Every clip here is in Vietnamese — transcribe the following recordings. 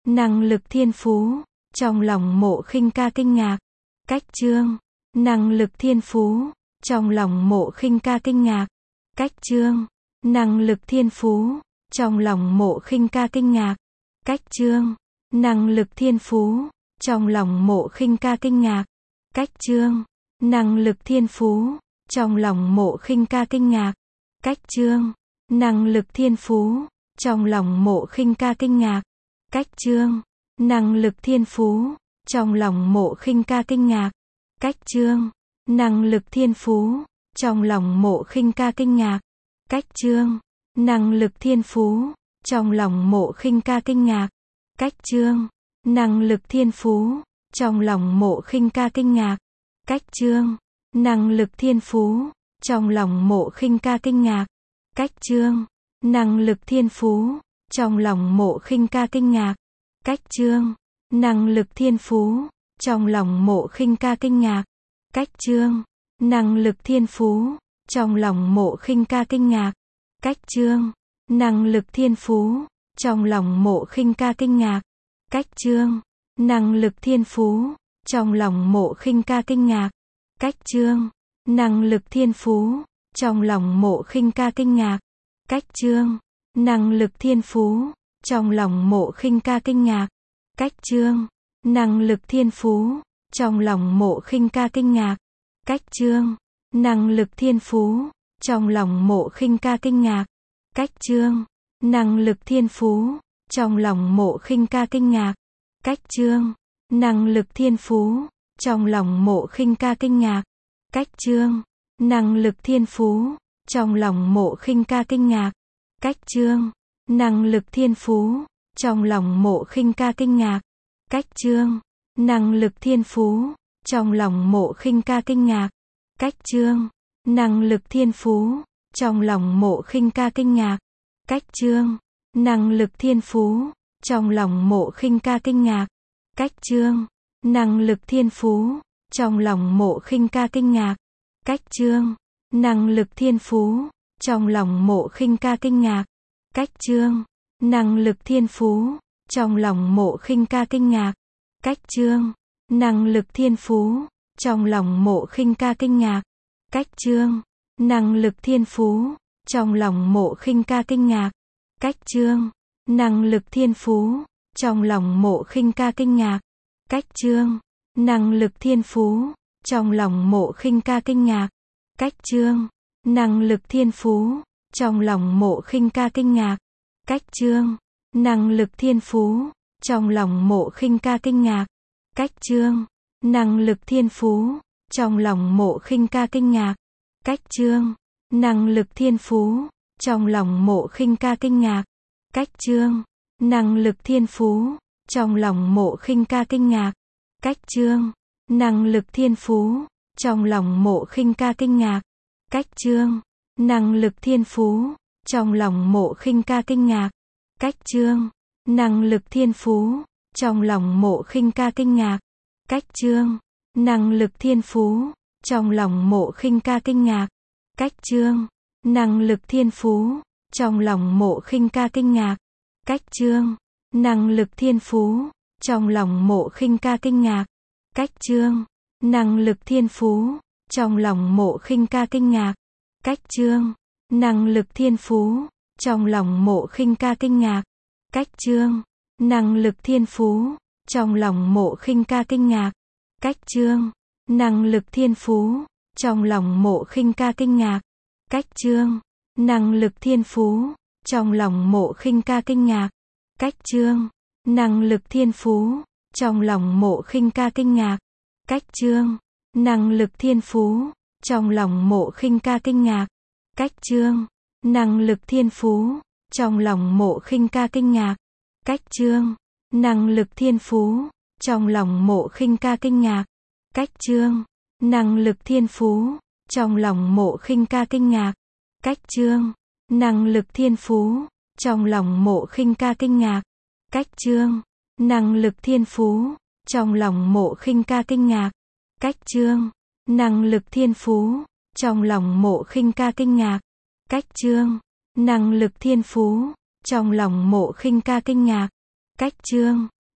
Năng lực thiên phú, trong lòng Mộ Khinh Ca kinh ngạc. Cách chương, năng lực thiên phú, trong lòng Mộ Khinh Ca kinh ngạc. Cách chương, năng lực thiên phú, trong lòng Mộ Khinh Ca kinh ngạc. Cách chương, năng lực thiên phú, trong lòng Mộ Khinh Ca kinh ngạc. Cách chương, năng lực thiên phú, trong lòng Mộ Khinh Ca kinh ngạc. Cách chương, năng lực thiên phú, trong lòng Mộ Khinh Ca kinh ngạc. Cách chương, năng lực thiên phú, trong lòng Mộ Khinh Ca kinh ngạc. Cách chương, năng lực thiên phú, trong lòng Mộ Khinh Ca kinh ngạc. Cách chương, năng lực thiên phú, trong lòng Mộ Khinh Ca kinh ngạc. Cách chương, năng lực thiên phú, trong lòng Mộ Khinh Ca kinh ngạc. Cách chương, năng lực thiên phú, trong lòng Mộ Khinh Ca kinh ngạc. Cách chương, năng lực thiên phú, trong lòng Mộ Khinh Ca kinh ngạc. Cách chương, năng lực thiên phú, trong lòng Mộ Khinh Ca kinh ngạc. Cách chương, năng lực thiên phú, trong lòng Mộ Khinh Ca kinh ngạc. Cách chương, năng lực thiên phú, trong lòng Mộ Khinh Ca kinh ngạc. Cách chương, năng lực thiên phú, trong lòng Mộ Khinh Ca kinh ngạc. Cách chương, năng lực thiên phú, trong lòng Mộ Khinh Ca kinh ngạc. Cách chương, năng lực thiên phú, trong lòng Mộ Khinh Ca kinh ngạc. Cách chương, năng lực thiên phú, trong lòng Mộ Khinh Ca kinh ngạc. Cách chương, năng lực thiên phú, trong lòng Mộ Khinh Ca kinh ngạc. Cách chương, năng lực thiên phú, trong lòng Mộ Khinh Ca kinh ngạc. Cách chương, năng lực thiên phú, trong lòng Mộ Khinh Ca kinh ngạc. Cách chương, năng lực thiên phú, trong lòng Mộ Khinh Ca kinh ngạc. Cách chương, năng lực thiên phú, trong lòng Mộ Khinh Ca kinh ngạc. Cách chương, năng lực thiên phú, trong lòng Mộ Khinh Ca kinh ngạc. Cách chương, năng lực thiên phú, trong lòng Mộ Khinh Ca kinh ngạc. Cách chương, năng lực thiên phú, trong lòng Mộ Khinh Ca kinh ngạc. Cách chương, năng lực thiên phú, trong lòng Mộ Khinh Ca kinh ngạc. Cách chương, năng lực thiên phú, trong lòng Mộ Khinh Ca kinh ngạc. Cách chương, năng lực thiên phú, trong lòng Mộ Khinh Ca kinh ngạc. Cách chương, năng lực thiên phú, trong lòng Mộ Khinh Ca kinh ngạc. Cách chương, năng lực thiên phú, trong lòng Mộ Khinh Ca kinh ngạc. Cách chương, năng lực thiên phú, trong lòng Mộ Khinh Ca kinh ngạc. Cách chương, năng lực thiên phú, trong lòng Mộ Khinh Ca kinh ngạc. Cách chương, năng lực thiên phú, trong lòng Mộ Khinh Ca kinh ngạc. Cách chương, năng lực thiên phú, trong lòng Mộ Khinh Ca kinh ngạc. Cách chương, năng lực thiên phú, trong lòng Mộ Khinh Ca kinh ngạc. Cách chương, năng lực thiên phú, trong lòng Mộ Khinh Ca kinh ngạc. Cách chương, năng lực thiên phú, trong lòng Mộ Khinh Ca kinh ngạc. Cách chương, năng lực thiên phú, trong lòng Mộ Khinh Ca kinh ngạc. Cách chương, năng lực thiên phú, trong lòng Mộ Khinh Ca kinh ngạc. Cách chương, năng lực thiên phú, trong lòng Mộ Khinh Ca kinh ngạc. Cách chương, năng lực thiên phú, trong lòng Mộ Khinh Ca kinh ngạc. Cách chương, năng lực thiên phú, trong lòng Mộ Khinh Ca kinh ngạc. Cách chương, năng lực thiên phú, trong lòng Mộ Khinh Ca kinh ngạc. Cách chương, năng lực thiên phú, trong lòng Mộ Khinh Ca kinh ngạc. Cách chương, năng lực thiên phú, trong lòng Mộ Khinh Ca kinh ngạc. Cách chương, năng lực thiên phú, trong lòng Mộ Khinh Ca kinh ngạc. Cách chương, năng lực thiên phú, trong lòng Mộ Khinh Ca kinh ngạc. Cách chương, năng lực thiên phú, trong lòng Mộ Khinh Ca kinh ngạc. Cách chương, năng lực thiên phú, trong lòng Mộ Khinh Ca kinh ngạc. Cách chương, năng lực thiên phú, trong lòng Mộ Khinh Ca kinh ngạc. Cách chương, năng lực thiên phú, trong lòng Mộ Khinh Ca kinh ngạc. Cách chương, năng lực thiên phú, trong lòng Mộ Khinh Ca kinh ngạc. Cách chương, năng lực thiên phú, trong lòng Mộ Khinh Ca kinh ngạc. Cách chương, năng lực thiên phú, trong lòng Mộ Khinh Ca kinh ngạc. Cách chương, năng lực thiên phú, trong lòng Mộ Khinh Ca kinh ngạc. Cách chương, năng lực thiên phú, trong lòng Mộ Khinh Ca kinh ngạc. Cách chương, năng lực thiên phú, trong lòng Mộ Khinh Ca kinh ngạc. Cách chương,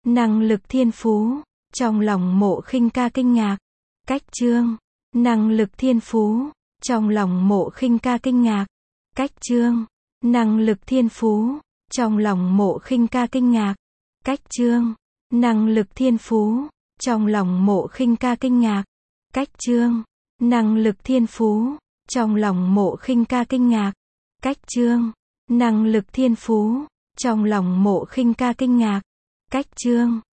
Năng lực thiên phú. Trong lòng Mộ Khinh Ca kinh ngạc. Cách chương. Năng lực thiên phú. Trong lòng Mộ Khinh Ca kinh ngạc. Cách chương. Năng lực thiên phú. Trong lòng Mộ Khinh Ca kinh ngạc. Cách chương. Năng lực thiên phú. Trong lòng Mộ Khinh Ca kinh ngạc. Cách chương. Năng lực thiên phú. Trong lòng Mộ Khinh Ca kinh ngạc. Cách chương. Năng lực thiên phú. Trong lòng Mộ Khinh Ca kinh ngạc. Cách chương.